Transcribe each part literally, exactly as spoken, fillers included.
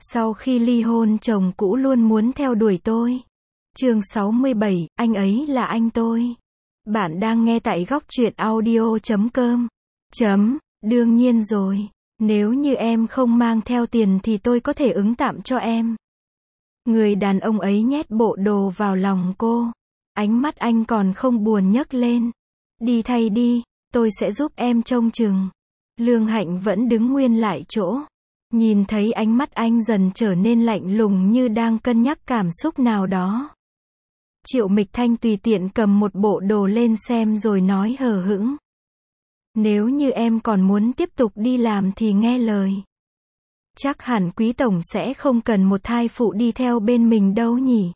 Sau khi ly hôn chồng cũ luôn muốn theo đuổi tôi. Chương sáu mươi bảy, anh ấy là anh tôi. Bạn đang nghe tại góc truyện audio chấm com. Chấm, đương nhiên rồi. Nếu như em không mang theo tiền thì tôi có thể ứng tạm cho em. Người đàn ông ấy nhét bộ đồ vào lòng cô. Ánh mắt anh còn không buồn nhấc lên. Đi thay đi, tôi sẽ giúp em trông chừng. Lương Hạnh vẫn đứng nguyên lại chỗ. Nhìn thấy ánh mắt anh dần trở nên lạnh lùng như đang cân nhắc cảm xúc nào đó. Triệu Mịch Thanh tùy tiện cầm một bộ đồ lên xem rồi nói hờ hững. Nếu như em còn muốn tiếp tục đi làm thì nghe lời. Chắc hẳn Quý Tổng sẽ không cần một thai phụ đi theo bên mình đâu nhỉ.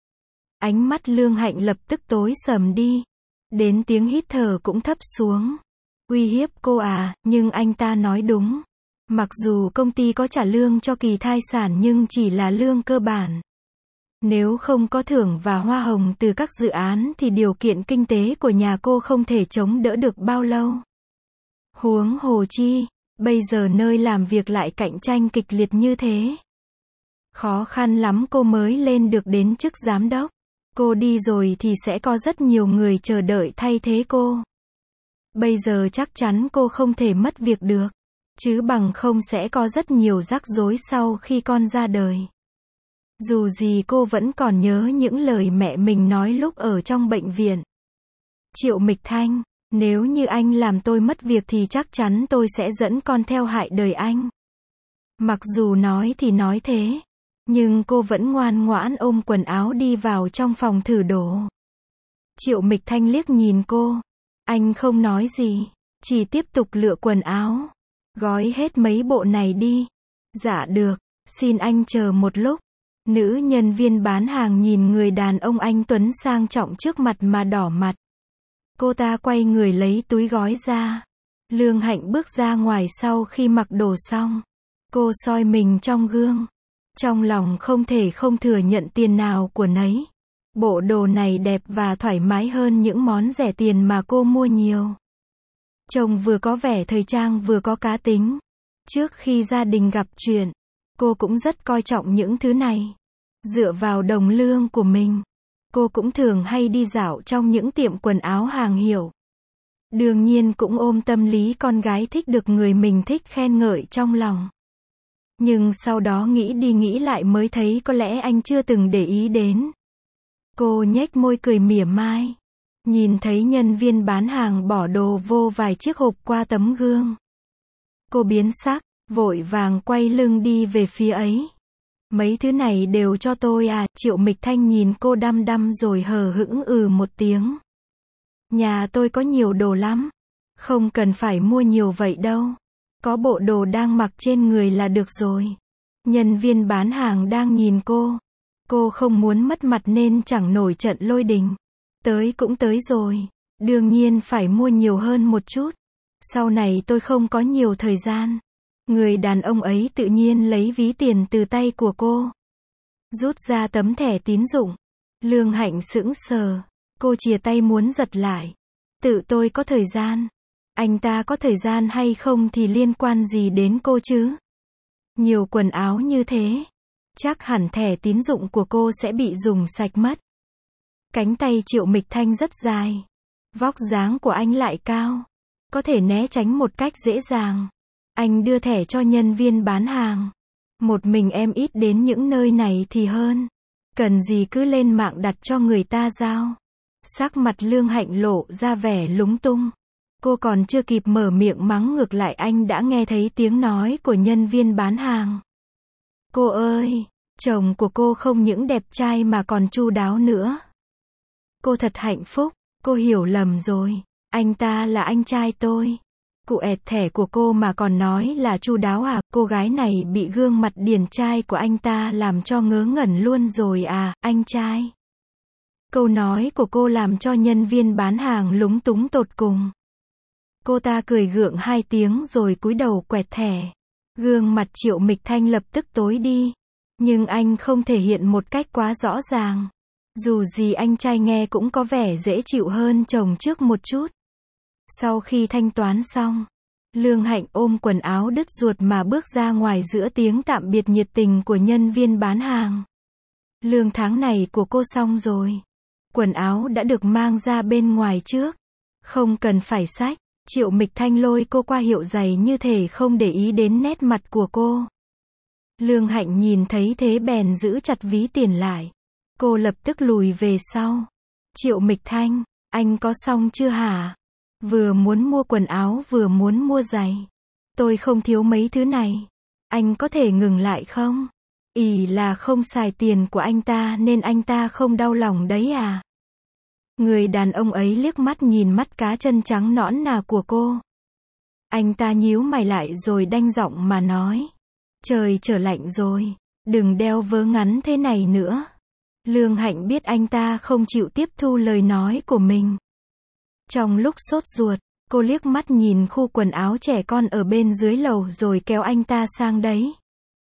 Ánh mắt Lương Hạnh lập tức tối sầm đi. Đến tiếng hít thở cũng thấp xuống. Uy hiếp cô à, nhưng anh ta nói đúng. Mặc dù công ty có trả lương cho kỳ thai sản nhưng chỉ là lương cơ bản. Nếu không có thưởng và hoa hồng từ các dự án thì điều kiện kinh tế của nhà cô không thể chống đỡ được bao lâu. Huống hồ chi, bây giờ nơi làm việc lại cạnh tranh kịch liệt như thế. Khó khăn lắm cô mới lên được đến chức giám đốc. Cô đi rồi thì sẽ có rất nhiều người chờ đợi thay thế cô. Bây giờ chắc chắn cô không thể mất việc được. Chứ bằng không sẽ có rất nhiều rắc rối sau khi con ra đời. Dù gì cô vẫn còn nhớ những lời mẹ mình nói lúc ở trong bệnh viện. Triệu Mịch Thanh, nếu như anh làm tôi mất việc thì chắc chắn tôi sẽ dẫn con theo hại đời anh. Mặc dù nói thì nói thế, nhưng cô vẫn ngoan ngoãn ôm quần áo đi vào trong phòng thử đồ. Triệu Mịch Thanh liếc nhìn cô. Anh không nói gì, chỉ tiếp tục lựa quần áo. Gói hết mấy bộ này đi. Dạ được, xin anh chờ một lúc. Nữ nhân viên bán hàng nhìn người đàn ông anh tuấn sang trọng trước mặt mà đỏ mặt. Cô ta quay người lấy túi gói ra. Lương Hạnh bước ra ngoài sau khi mặc đồ xong. Cô soi mình trong gương. Trong lòng không thể không thừa nhận tiền nào của nấy. Bộ đồ này đẹp và thoải mái hơn những món rẻ tiền mà cô mua nhiều. Trông vừa có vẻ thời trang vừa có cá tính. Trước khi gia đình gặp chuyện, cô cũng rất coi trọng những thứ này. Dựa vào đồng lương của mình, cô cũng thường hay đi dạo trong những tiệm quần áo hàng hiệu. Đương nhiên cũng ôm tâm lý con gái thích được người mình thích khen ngợi trong lòng. Nhưng sau đó nghĩ đi nghĩ lại mới thấy có lẽ anh chưa từng để ý đến. Cô nhếch môi cười mỉa mai. Nhìn thấy nhân viên bán hàng bỏ đồ vô vài chiếc hộp qua tấm gương. Cô biến sắc, vội vàng quay lưng đi về phía ấy. Mấy thứ này đều cho tôi à, Triệu Mịch Thanh nhìn cô đăm đăm rồi hờ hững ừ một tiếng. Nhà tôi có nhiều đồ lắm. Không cần phải mua nhiều vậy đâu. Có bộ đồ đang mặc trên người là được rồi. Nhân viên bán hàng đang nhìn cô. Cô không muốn mất mặt nên chẳng nổi trận lôi đình. Tới cũng tới rồi. Đương nhiên phải mua nhiều hơn một chút. Sau này tôi không có nhiều thời gian. Người đàn ông ấy tự nhiên lấy ví tiền từ tay của cô. Rút ra tấm thẻ tín dụng. Lương Hạnh sững sờ. Cô chìa tay muốn giật lại. Tự tôi có thời gian. Anh ta có thời gian hay không thì liên quan gì đến cô chứ? Nhiều quần áo như thế. Chắc hẳn thẻ tín dụng của cô sẽ bị dùng sạch mất. Cánh tay Triệu Mịch Thanh rất dài. Vóc dáng của anh lại cao. Có thể né tránh một cách dễ dàng. Anh đưa thẻ cho nhân viên bán hàng. Một mình em ít đến những nơi này thì hơn. Cần gì cứ lên mạng đặt cho người ta giao. Sắc mặt Lương Hạnh lộ ra vẻ lúng tung. Cô còn chưa kịp mở miệng mắng ngược lại anh đã nghe thấy tiếng nói của nhân viên bán hàng. Cô ơi, chồng của cô không những đẹp trai mà còn chu đáo nữa. Cô thật hạnh phúc, cô hiểu lầm rồi. Anh ta là anh trai tôi. Cụ ẹt thẻ của cô mà còn nói là chu đáo à, cô gái này bị gương mặt điển trai của anh ta làm cho ngớ ngẩn luôn rồi à, anh trai. Câu nói của cô làm cho nhân viên bán hàng lúng túng tột cùng. Cô ta cười gượng hai tiếng rồi cúi đầu quẹt thẻ. Gương mặt Triệu Mịch Thanh lập tức tối đi. Nhưng anh không thể hiện một cách quá rõ ràng. Dù gì anh trai nghe cũng có vẻ dễ chịu hơn chồng trước một chút. Sau khi thanh toán xong, Lương Hạnh ôm quần áo đứt ruột mà bước ra ngoài giữa tiếng tạm biệt nhiệt tình của nhân viên bán hàng. Lương tháng này của cô xong rồi. Quần áo đã được mang ra bên ngoài trước. Không cần phải xách. Triệu Mịch Thanh lôi cô qua hiệu giày như thể không để ý đến nét mặt của cô. Lương Hạnh nhìn thấy thế bèn giữ chặt ví tiền lại. Cô lập tức lùi về sau. Triệu Mịch Thanh, anh có xong chưa hả? Vừa muốn mua quần áo vừa muốn mua giày. Tôi không thiếu mấy thứ này. Anh có thể ngừng lại không? Ỷ là không xài tiền của anh ta nên anh ta không đau lòng đấy à? Người đàn ông ấy liếc mắt nhìn mắt cá chân trắng nõn nà của cô. Anh ta nhíu mày lại rồi đanh giọng mà nói. Trời trở lạnh rồi, đừng đeo vớ ngắn thế này nữa. Lương Hạnh biết anh ta không chịu tiếp thu lời nói của mình. Trong lúc sốt ruột, cô liếc mắt nhìn khu quần áo trẻ con ở bên dưới lầu rồi kéo anh ta sang đấy.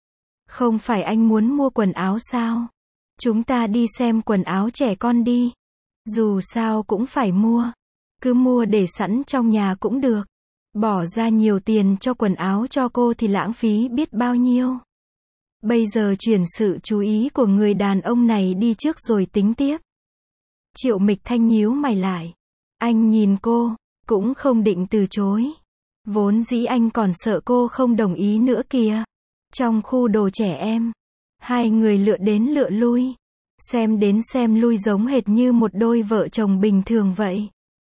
Không phải anh muốn mua quần áo sao? Chúng ta đi xem quần áo trẻ con đi. Dù sao cũng phải mua. Cứ mua để sẵn trong nhà cũng được. Bỏ ra nhiều tiền cho quần áo cho cô thì lãng phí biết bao nhiêu. Bây giờ chuyển sự chú ý của người đàn ông này đi trước rồi tính tiếp. Triệu Mịch Thanh nhíu mày lại. Anh nhìn cô, cũng không định từ chối. Vốn dĩ anh còn sợ cô không đồng ý nữa kìa. Trong khu đồ trẻ em, hai người lựa đến lựa lui. Xem đến xem lui giống hệt như một đôi vợ chồng bình thường vậy.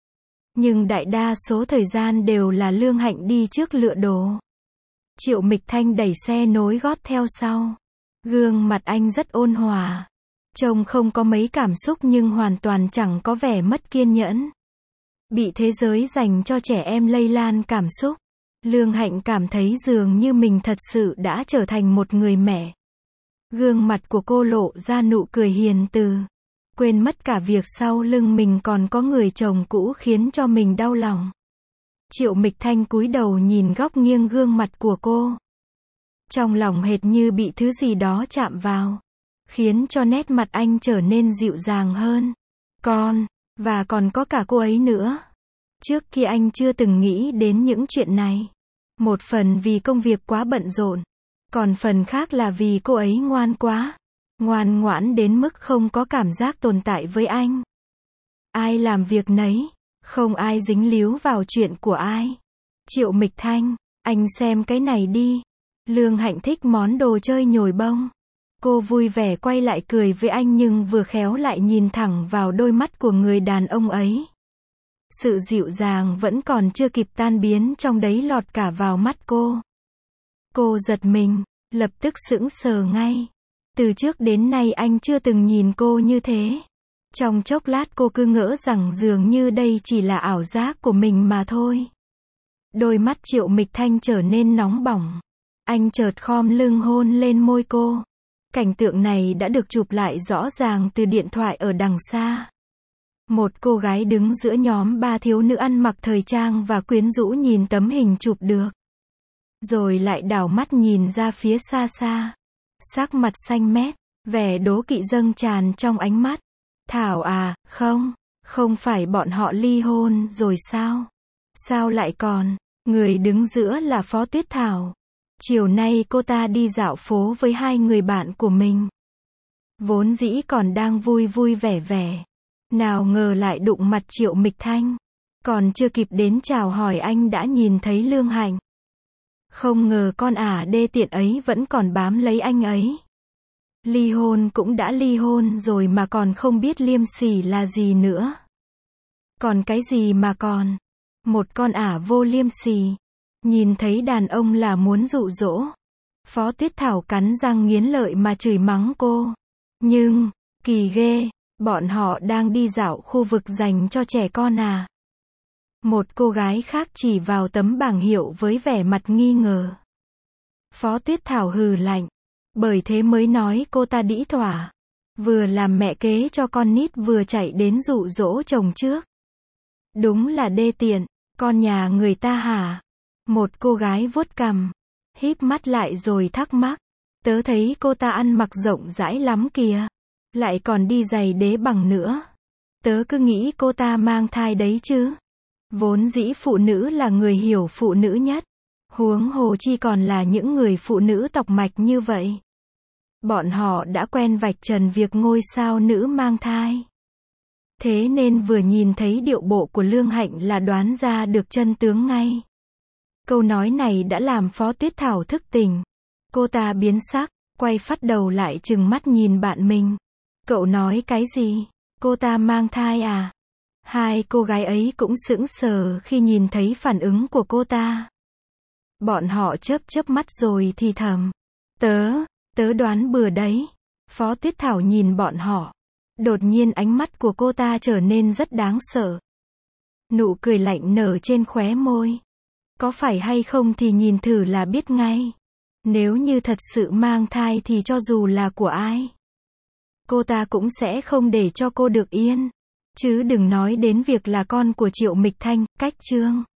Nhưng đại đa số thời gian đều là Lương Hạnh đi trước lựa đồ. Triệu Mịch Thanh đẩy xe nối gót theo sau. Gương mặt anh rất ôn hòa. Trông không có mấy cảm xúc nhưng hoàn toàn chẳng có vẻ mất kiên nhẫn. Bị thế giới dành cho trẻ em lây lan cảm xúc. Lương Hạnh cảm thấy dường như mình thật sự đã trở thành một người mẹ. Gương mặt của cô lộ ra nụ cười hiền từ. Quên mất cả việc sau lưng mình còn có người chồng cũ khiến cho mình đau lòng. Triệu Mịch Thanh cúi đầu nhìn góc nghiêng gương mặt của cô. Trong lòng hệt như bị thứ gì đó chạm vào. Khiến cho nét mặt anh trở nên dịu dàng hơn. Con, và còn có cả cô ấy nữa. Trước kia anh chưa từng nghĩ đến những chuyện này. Một phần vì công việc quá bận rộn. Còn phần khác là vì cô ấy ngoan quá. Ngoan ngoãn đến mức không có cảm giác tồn tại với anh. Ai làm việc nấy. Không ai dính líu vào chuyện của ai. Triệu Mịch Thanh, anh xem cái này đi. Lương Hạnh thích món đồ chơi nhồi bông. Cô vui vẻ quay lại cười với anh nhưng vừa khéo lại nhìn thẳng vào đôi mắt của người đàn ông ấy. Sự dịu dàng vẫn còn chưa kịp tan biến trong đấy lọt cả vào mắt cô. Cô giật mình, lập tức sững sờ ngay. Từ trước đến nay anh chưa từng nhìn cô như thế. Trong chốc lát cô cứ ngỡ rằng dường như đây chỉ là ảo giác của mình mà thôi. Đôi mắt Triệu Mịch Thanh trở nên nóng bỏng. Anh chợt khom lưng hôn lên môi cô. Cảnh tượng này đã được chụp lại rõ ràng từ điện thoại ở đằng xa. Một cô gái đứng giữa nhóm ba thiếu nữ ăn mặc thời trang và quyến rũ nhìn tấm hình chụp được. Rồi lại đảo mắt nhìn ra phía xa xa. Sắc mặt xanh mét, vẻ đố kỵ dâng tràn trong ánh mắt. Thảo à, không, không phải bọn họ ly hôn rồi sao? Sao lại còn, người đứng giữa là Phó Tuyết Thảo. Chiều nay cô ta đi dạo phố với hai người bạn của mình. Vốn dĩ còn đang vui vui vẻ vẻ. Nào ngờ lại đụng mặt Triệu Mịch Thanh. Còn chưa kịp đến chào hỏi anh đã nhìn thấy Lương Hạnh. Không ngờ con ả đê tiện ấy vẫn còn bám lấy anh ấy. Ly hôn cũng đã ly hôn rồi mà còn không biết liêm sỉ là gì nữa. Còn cái gì mà còn. Một con ả vô liêm sỉ. Nhìn thấy đàn ông là muốn dụ dỗ. Phó Tuyết Thảo cắn răng nghiến lợi mà chửi mắng cô. Nhưng, kỳ ghê, bọn họ đang đi dạo khu vực dành cho trẻ con à. Một cô gái khác chỉ vào tấm bảng hiệu với vẻ mặt nghi ngờ. Phó Tuyết Thảo hừ lạnh. Bởi thế mới nói cô ta đĩ thỏa. Vừa làm mẹ kế cho con nít vừa chạy đến dụ dỗ chồng trước. Đúng là đê tiện, con nhà người ta hả? Một cô gái vuốt cằm, híp mắt lại rồi thắc mắc. Tớ thấy cô ta ăn mặc rộng rãi lắm kìa. Lại còn đi giày đế bằng nữa. Tớ cứ nghĩ cô ta mang thai đấy chứ. Vốn dĩ phụ nữ là người hiểu phụ nữ nhất. Huống hồ chi còn là những người phụ nữ tọc mạch như vậy. Bọn họ đã quen vạch trần việc ngôi sao nữ mang thai. Thế nên vừa nhìn thấy điệu bộ của Lương Hạnh là đoán ra được chân tướng ngay. Câu nói này đã làm Phó Tuyết Thảo thức tỉnh. Cô ta biến sắc, quay phắt đầu lại trừng mắt nhìn bạn mình. Cậu nói cái gì? Cô ta mang thai à? Hai cô gái ấy cũng sững sờ khi nhìn thấy phản ứng của cô ta. Bọn họ chớp chớp mắt rồi thì thầm. Tớ, tớ đoán bừa đấy. Phó Tuyết Thảo nhìn bọn họ. Đột nhiên ánh mắt của cô ta trở nên rất đáng sợ. Nụ cười lạnh nở trên khóe môi. Có phải hay không thì nhìn thử là biết ngay. Nếu như thật sự mang thai thì cho dù là của ai, cô ta cũng sẽ không để cho cô được yên. Chứ đừng nói đến việc là con của Triệu Mịch Thanh, cách chương.